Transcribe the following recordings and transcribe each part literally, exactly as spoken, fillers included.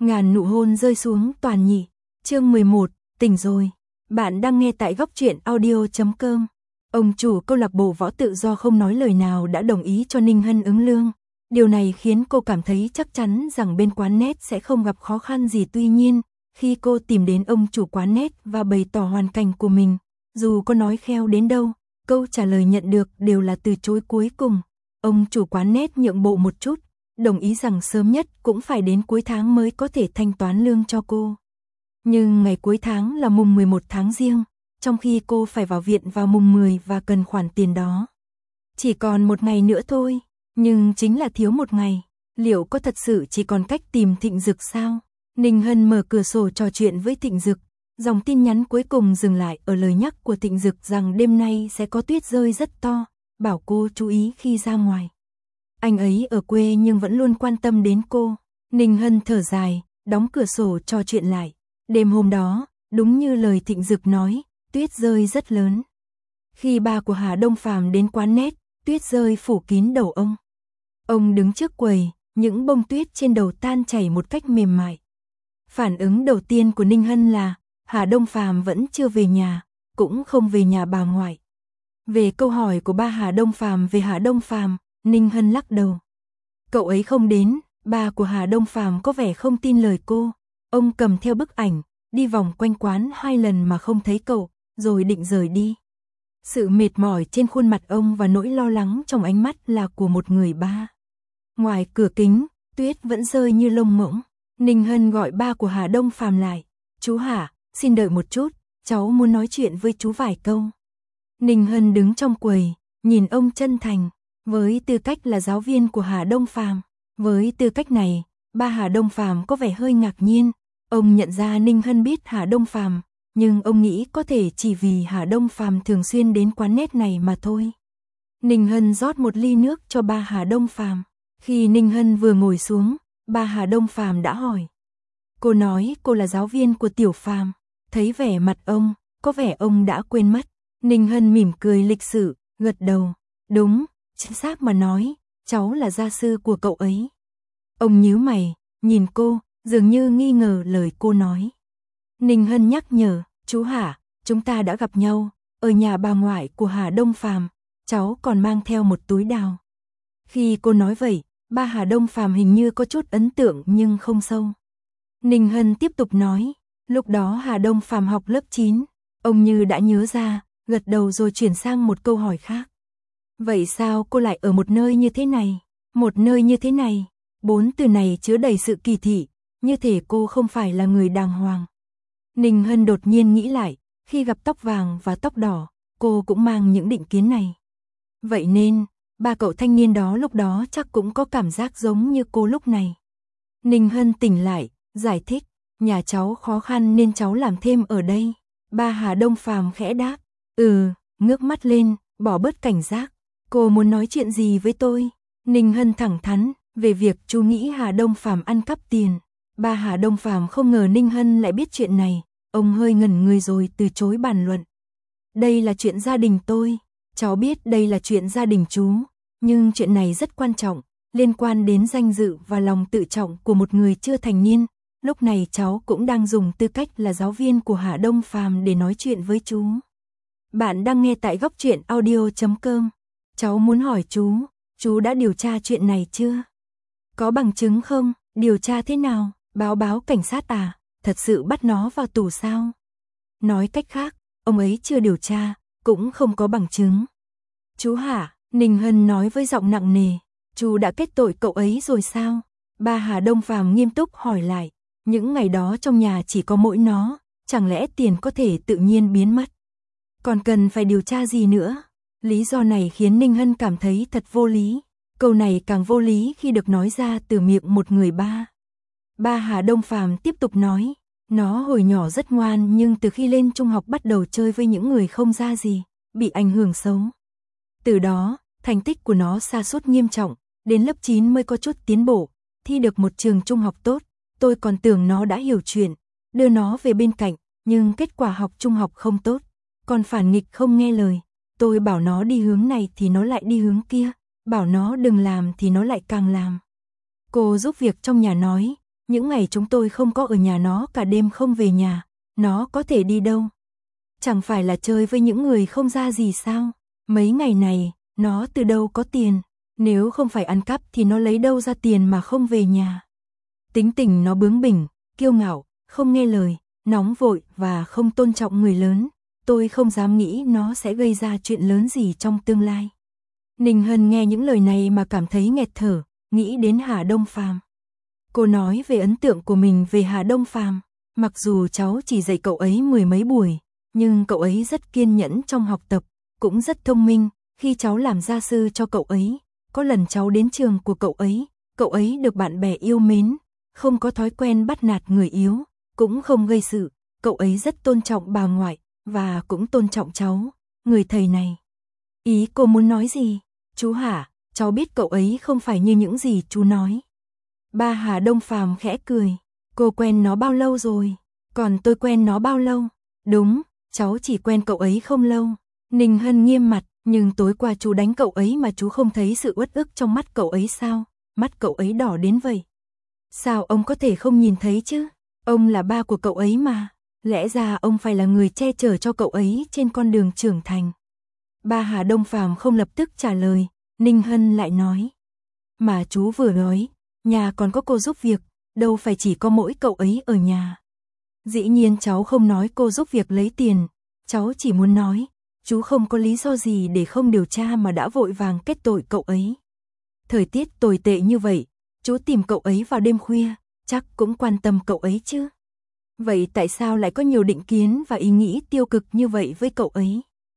Ngàn nụ hôn rơi xuống toàn nhị. Chương mười một, tỉnh rồi. Bạn đang nghe tại góc truyện audio chấm com. Ông chủ câu lạc bộ võ tự do không nói lời nào đã đồng ý cho Ninh Hân ứng lương. Điều này khiến cô cảm thấy chắc chắn rằng bên quán net sẽ không gặp khó khăn gì. Tuy nhiên, khi cô tìm đến ông chủ quán net và bày tỏ hoàn cảnh của mình, dù có nói khéo đến đâu, câu trả lời nhận được đều là từ chối. Cuối cùng, ông chủ quán net nhượng bộ một chút, đồng ý rằng sớm nhất cũng phải đến cuối tháng mới có thể thanh toán lương cho cô. Nhưng ngày cuối tháng là mùng mười một tháng Giêng, trong khi cô phải vào viện vào mùng mười và cần khoản tiền đó. Chỉ còn một ngày nữa thôi, nhưng chính là thiếu một ngày. Liệu có thật sự chỉ còn cách tìm Thịnh Dực sao? Ninh Hân mở cửa sổ trò chuyện với Thịnh Dực. Dòng tin nhắn cuối cùng dừng lại ở lời nhắc của Thịnh Dực rằng đêm nay sẽ có tuyết rơi rất to, bảo cô chú ý khi ra ngoài. Anh ấy ở quê nhưng vẫn luôn quan tâm đến cô. Ninh Hân thở dài, đóng cửa sổ trò chuyện lại. Đêm hôm đó, đúng như lời Thịnh Dực nói, tuyết rơi rất lớn. Khi ba của Hà Đông Phàm đến quán net, tuyết rơi phủ kín đầu ông. Ông đứng trước quầy, những bông tuyết trên đầu tan chảy một cách mềm mại. Phản ứng đầu tiên của Ninh Hân là, Hà Đông Phàm vẫn chưa về nhà, cũng không về nhà bà ngoại. Về câu hỏi của ba Hà Đông Phàm về Hà Đông Phàm, Ninh Hân lắc đầu. Cậu ấy không đến. Ba của Hà Đông Phàm có vẻ không tin lời cô. Ông cầm theo bức ảnh, đi vòng quanh quán hai lần mà không thấy cậu, rồi định rời đi. Sự mệt mỏi trên khuôn mặt ông và nỗi lo lắng trong ánh mắt là của một người ba. Ngoài cửa kính, tuyết vẫn rơi như lông ngỗng. Ninh Hân gọi ba của Hà Đông Phàm lại. Chú Hà, xin đợi một chút, cháu muốn nói chuyện với chú vài câu. Ninh Hân đứng trong quầy, nhìn ông chân thành. Với tư cách là giáo viên của Hà Đông Phàm, với tư cách này, ba Hà Đông Phàm có vẻ hơi ngạc nhiên. Ông nhận ra Ninh Hân biết Hà Đông Phàm, nhưng ông nghĩ có thể chỉ vì Hà Đông Phàm thường xuyên đến quán net này mà thôi. Ninh Hân rót một ly nước cho ba Hà Đông Phàm. Khi Ninh Hân vừa ngồi xuống, ba Hà Đông Phàm đã hỏi. Cô nói cô là giáo viên của Tiểu Phàm. Thấy vẻ mặt ông, có vẻ ông đã quên mất. Ninh Hân mỉm cười lịch sự, gật đầu. Đúng, chính xác mà nói, cháu là gia sư của cậu ấy. Ông nhíu mày, nhìn cô, dường như nghi ngờ lời cô nói. Ninh Hân nhắc nhở, chú Hà, chúng ta đã gặp nhau, ở nhà bà ngoại của Hà Đông Phàm, cháu còn mang theo một túi đào. Khi cô nói vậy, ba Hà Đông Phàm hình như có chút ấn tượng nhưng không sâu. Ninh Hân tiếp tục nói, lúc đó Hà Đông Phàm học lớp chín, ông như đã nhớ ra, gật đầu rồi chuyển sang một câu hỏi khác. Vậy sao cô lại ở một nơi như thế này? Một nơi như thế này? Bốn từ này chứa đầy sự kỳ thị, như thể cô không phải là người đàng hoàng. Ninh Hân đột nhiên nghĩ lại, khi gặp tóc vàng và tóc đỏ, cô cũng mang những định kiến này. Vậy nên, ba cậu thanh niên đó lúc đó chắc cũng có cảm giác giống như cô lúc này. Ninh Hân tỉnh lại, giải thích, nhà cháu khó khăn nên cháu làm thêm ở đây. Ba Hà Đông Phàm khẽ đáp, ừ, ngước mắt lên, bỏ bớt cảnh giác. Cô muốn nói chuyện gì với tôi? Ninh Hân thẳng thắn, về việc chú nghĩ Hà Đông Phàm ăn cắp tiền. Ba Hà Đông Phàm không ngờ Ninh Hân lại biết chuyện này, ông hơi ngẩn người rồi từ chối bàn luận. Đây là chuyện gia đình tôi, cháu biết đây là chuyện gia đình chú, nhưng chuyện này rất quan trọng, liên quan đến danh dự và lòng tự trọng của một người chưa thành niên. Lúc này cháu cũng đang dùng tư cách là giáo viên của Hà Đông Phàm để nói chuyện với chú. Bạn đang nghe tại góc truyện audio chấm com. Cháu muốn hỏi chú, chú đã điều tra chuyện này chưa? Có bằng chứng không? Điều tra thế nào? Báo báo cảnh sát à? Thật sự bắt nó vào tù sao? Nói cách khác, ông ấy chưa điều tra, cũng không có bằng chứng. Chú hả? Ninh Hân nói với giọng nặng nề. Chú đã kết tội cậu ấy rồi sao? Ba Hà Đông Phàm nghiêm túc hỏi lại. Những ngày đó trong nhà chỉ có mỗi nó, chẳng lẽ tiền có thể tự nhiên biến mất? Còn cần phải điều tra gì nữa? Lý do này khiến Ninh Hân cảm thấy thật vô lý. Câu này càng vô lý khi được nói ra từ miệng một người ba. Ba Hà Đông Phàm tiếp tục nói, nó hồi nhỏ rất ngoan nhưng từ khi lên trung học bắt đầu chơi với những người không ra gì, bị ảnh hưởng xấu. Từ đó, thành tích của nó sa sút nghiêm trọng, đến lớp chín mới có chút tiến bộ, thi được một trường trung học tốt. Tôi còn tưởng nó đã hiểu chuyện, đưa nó về bên cạnh, nhưng kết quả học trung học không tốt, còn phản nghịch không nghe lời. Tôi bảo nó đi hướng này thì nó lại đi hướng kia, bảo nó đừng làm thì nó lại càng làm. Cô giúp việc trong nhà nói, những ngày chúng tôi không có ở nhà nó cả đêm không về nhà, nó có thể đi đâu? Chẳng phải là chơi với những người không ra gì sao? Mấy ngày này, nó từ đâu có tiền? Nếu không phải ăn cắp thì nó lấy đâu ra tiền mà không về nhà? Tính tình nó bướng bỉnh, kiêu ngạo, không nghe lời, nóng vội và không tôn trọng người lớn. Tôi không dám nghĩ nó sẽ gây ra chuyện lớn gì trong tương lai. Ninh Hân nghe những lời này mà cảm thấy nghẹt thở, nghĩ đến Hà Đông Phàm. Cô nói về ấn tượng của mình về Hà Đông Phàm. Mặc dù cháu chỉ dạy cậu ấy mười mấy buổi, nhưng cậu ấy rất kiên nhẫn trong học tập, cũng rất thông minh. Khi cháu làm gia sư cho cậu ấy, có lần cháu đến trường của cậu ấy, cậu ấy được bạn bè yêu mến, không có thói quen bắt nạt người yếu, cũng không gây sự. Cậu ấy rất tôn trọng bà ngoại, và cũng tôn trọng cháu, người thầy này. Ý cô muốn nói gì? Chú hả, cháu biết cậu ấy không phải như những gì chú nói. Ba Hà Đông Phàm khẽ cười. Cô quen nó bao lâu rồi? Còn tôi quen nó bao lâu? Đúng, cháu chỉ quen cậu ấy không lâu. Ninh Hân nghiêm mặt, nhưng tối qua chú đánh cậu ấy mà chú không thấy sự uất ức trong mắt cậu ấy sao? Mắt cậu ấy đỏ đến vậy. Sao ông có thể không nhìn thấy chứ? Ông là ba của cậu ấy mà. Lẽ ra ông phải là người che chở cho cậu ấy trên con đường trưởng thành. Ba Hà Đông Phàm không lập tức trả lời, Ninh Hân lại nói. Mà chú vừa nói, nhà còn có cô giúp việc, đâu phải chỉ có mỗi cậu ấy ở nhà. Dĩ nhiên cháu không nói cô giúp việc lấy tiền, cháu chỉ muốn nói, chú không có lý do gì để không điều tra mà đã vội vàng kết tội cậu ấy. Thời tiết tồi tệ như vậy, chú tìm cậu ấy vào đêm khuya, chắc cũng quan tâm cậu ấy chứ. Vậy tại sao lại có nhiều định kiến và ý nghĩ tiêu cực như vậy với cậu ấy?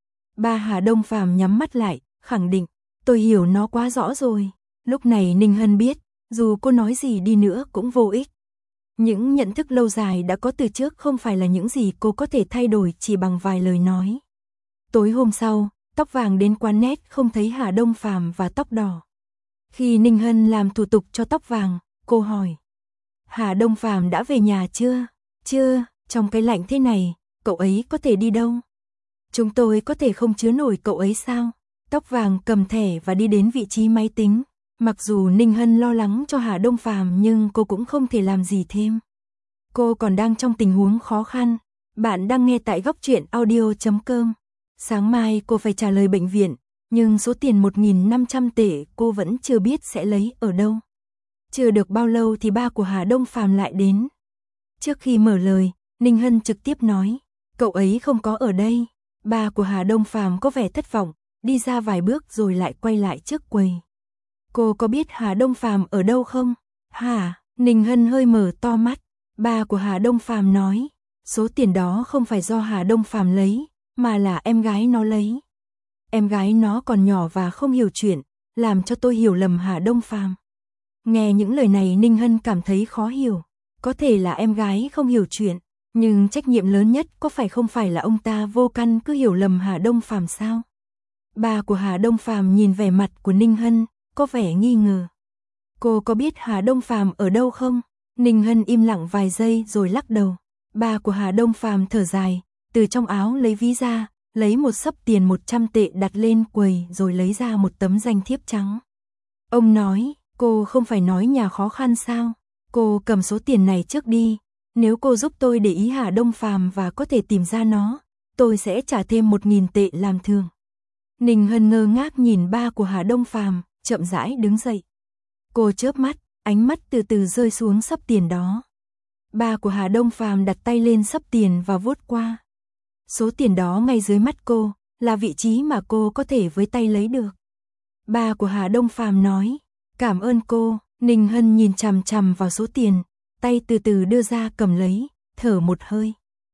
Ba Hà Đông Phàm nhắm mắt lại, khẳng định, tôi hiểu nó quá rõ rồi. Lúc này Ninh Hân biết, dù cô nói gì đi nữa cũng vô ích. Những nhận thức lâu dài đã có từ trước không phải là những gì cô có thể thay đổi chỉ bằng vài lời nói. Tối hôm sau, tóc vàng đến quán nét không thấy Hà Đông Phàm và tóc đỏ. Khi Ninh Hân làm thủ tục cho tóc vàng, cô hỏi. Hà Đông Phàm đã về nhà chưa? Chưa, trong cái lạnh thế này, cậu ấy có thể đi đâu? Chúng tôi có thể không chứa nổi cậu ấy sao? Tóc vàng cầm thẻ và đi đến vị trí máy tính. Mặc dù Ninh Hân lo lắng cho Hà Đông Phàm nhưng cô cũng không thể làm gì thêm. Cô còn đang trong tình huống khó khăn. Bạn đang nghe tại góc truyện audio chấm com. Sáng mai cô phải trả lời bệnh viện, nhưng số tiền một nghìn năm trăm tệ cô vẫn chưa biết sẽ lấy ở đâu. Chưa được bao lâu thì ba của Hà Đông Phàm lại đến. Trước khi mở lời, Ninh Hân trực tiếp nói, cậu ấy không có ở đây. Ba của Hà Đông Phàm có vẻ thất vọng, đi ra vài bước rồi lại quay lại trước quầy. Cô có biết Hà Đông Phàm ở đâu không? Hả? Ninh Hân hơi mở to mắt. Ba của Hà Đông Phàm nói, số tiền đó không phải do Hà Đông Phàm lấy, mà là em gái nó lấy. Em gái nó còn nhỏ và không hiểu chuyện, làm cho tôi hiểu lầm Hà Đông Phàm. Nghe những lời này Ninh Hân cảm thấy khó hiểu. Có thể là em gái không hiểu chuyện, nhưng trách nhiệm lớn nhất có phải không phải là ông ta vô căn cứ hiểu lầm Hà Đông Phàm sao? Ba của Hà Đông Phàm nhìn vẻ mặt của Ninh Hân, có vẻ nghi ngờ. Cô có biết Hà Đông Phàm ở đâu không? Ninh Hân im lặng vài giây rồi lắc đầu. Ba của Hà Đông Phàm thở dài, từ trong áo lấy ví ra, lấy một xấp tiền một trăm tệ đặt lên quầy rồi lấy ra một tấm danh thiếp trắng. Ông nói, cô không phải nói nhà khó khăn sao? Cô cầm số tiền này trước đi, nếu cô giúp tôi để ý Hà Đông Phàm và có thể tìm ra nó, tôi sẽ trả thêm một nghìn tệ làm thưởng. Ninh Hân ngơ ngác nhìn ba của Hà Đông Phàm, chậm rãi đứng dậy. Cô chớp mắt, ánh mắt từ từ rơi xuống xấp tiền đó. Ba của Hà Đông Phàm đặt tay lên xấp tiền và vuốt qua. Số tiền đó ngay dưới mắt cô, là vị trí mà cô có thể với tay lấy được. Ba của Hà Đông Phàm nói, cảm ơn cô. Ninh Hân nhìn chằm chằm vào số tiền, tay từ từ đưa ra cầm lấy, thở một hơi.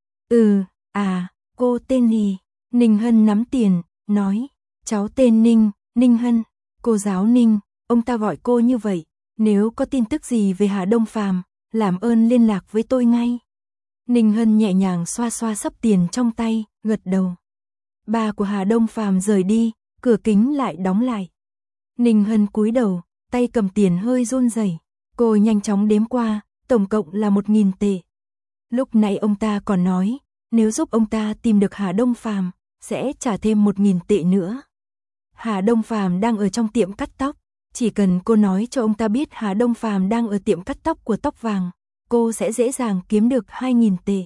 Ừ, à, cô tên gì? Ninh Hân nắm tiền, nói, cháu tên Ninh, Ninh Hân, cô giáo Ninh, ông ta gọi cô như vậy, nếu có tin tức gì về Hà Đông Phàm, làm ơn liên lạc với tôi ngay. Ninh Hân nhẹ nhàng xoa xoa xấp tiền trong tay, gật đầu. Ba của Hà Đông Phàm rời đi, cửa kính lại đóng lại. Ninh Hân cúi đầu, tay cầm tiền hơi run rẩy. Cô nhanh chóng đếm qua, tổng cộng là một nghìn tệ. Lúc nãy ông ta còn nói, nếu giúp ông ta tìm được Hà Đông Phàm, sẽ trả thêm một nghìn tệ nữa. Hà Đông Phàm đang ở trong tiệm cắt tóc, chỉ cần cô nói cho ông ta biết Hà Đông Phàm đang ở tiệm cắt tóc của tóc vàng, cô sẽ dễ dàng kiếm được hai nghìn tệ.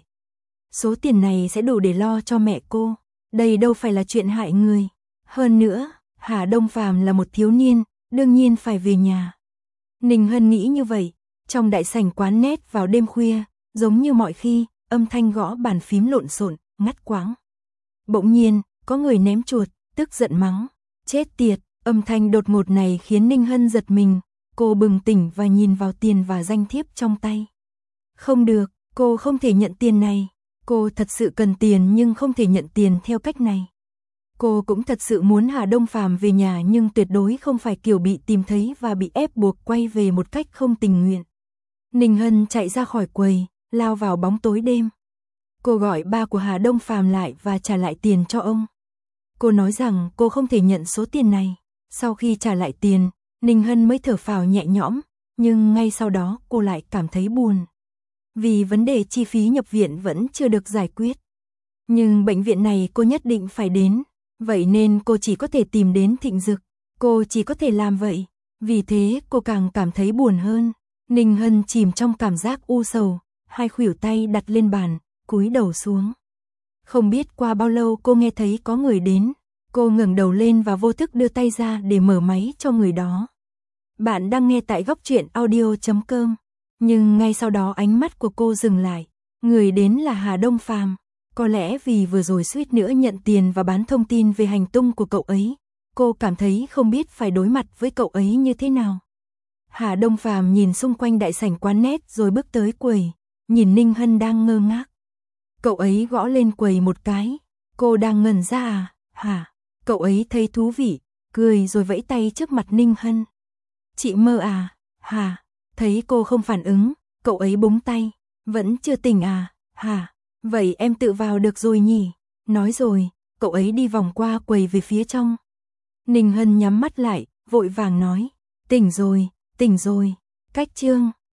Số tiền này sẽ đủ để lo cho mẹ cô. Đây đâu phải là chuyện hại người. Hơn nữa, Hà Đông Phàm là một thiếu niên, đương nhiên phải về nhà. Ninh Hân nghĩ như vậy, trong đại sảnh quán net vào đêm khuya, giống như mọi khi, âm thanh gõ bàn phím lộn xộn, ngắt quãng. Bỗng nhiên, có người ném chuột, tức giận mắng. Chết tiệt, âm thanh đột ngột này khiến Ninh Hân giật mình. Cô bừng tỉnh và nhìn vào tiền và danh thiếp trong tay. Không được, cô không thể nhận tiền này. Cô thật sự cần tiền nhưng không thể nhận tiền theo cách này. Cô cũng thật sự muốn Hà Đông Phàm về nhà nhưng tuyệt đối không phải kiểu bị tìm thấy và bị ép buộc quay về một cách không tình nguyện. Ninh Hân chạy ra khỏi quầy, lao vào bóng tối đêm. Cô gọi ba của Hà Đông Phàm lại và trả lại tiền cho ông. Cô nói rằng cô không thể nhận số tiền này. Sau khi trả lại tiền, Ninh Hân mới thở phào nhẹ nhõm, nhưng ngay sau đó cô lại cảm thấy buồn. Vì vấn đề chi phí nhập viện vẫn chưa được giải quyết. Nhưng bệnh viện này cô nhất định phải đến, vậy nên cô chỉ có thể tìm đến Thịnh Dực. Cô chỉ có thể làm vậy, vì thế cô càng cảm thấy buồn hơn. Ninh Hân chìm trong cảm giác u sầu, hai khuỷu tay đặt lên bàn, cúi đầu xuống. Không biết qua bao lâu cô nghe thấy có người đến, cô ngẩng đầu lên và vô thức đưa tay ra để mở máy cho người đó. Bạn đang nghe tại góc truyện audio chấm com. Nhưng ngay sau đó ánh mắt của cô dừng lại, người đến là Hà Đông Phàm. Có lẽ vì vừa rồi suýt nữa nhận tiền và bán thông tin về hành tung của cậu ấy, cô cảm thấy không biết phải đối mặt với cậu ấy như thế nào. Hà Đông Phàm nhìn xung quanh đại sảnh quán net rồi bước tới quầy, nhìn Ninh Hân đang ngơ ngác. Cậu ấy gõ lên quầy một cái, cô đang ngẩn ra à, hả? Cậu ấy thấy thú vị, cười rồi vẫy tay trước mặt Ninh Hân. Chị mơ à, hả? Thấy cô không phản ứng, cậu ấy búng tay, vẫn chưa tỉnh à, hả? Vậy em tự vào được rồi nhỉ? Nói rồi, cậu ấy đi vòng qua quầy về phía trong. Ninh Hân nhắm mắt lại, vội vàng nói, tỉnh rồi, tỉnh rồi, cách chương.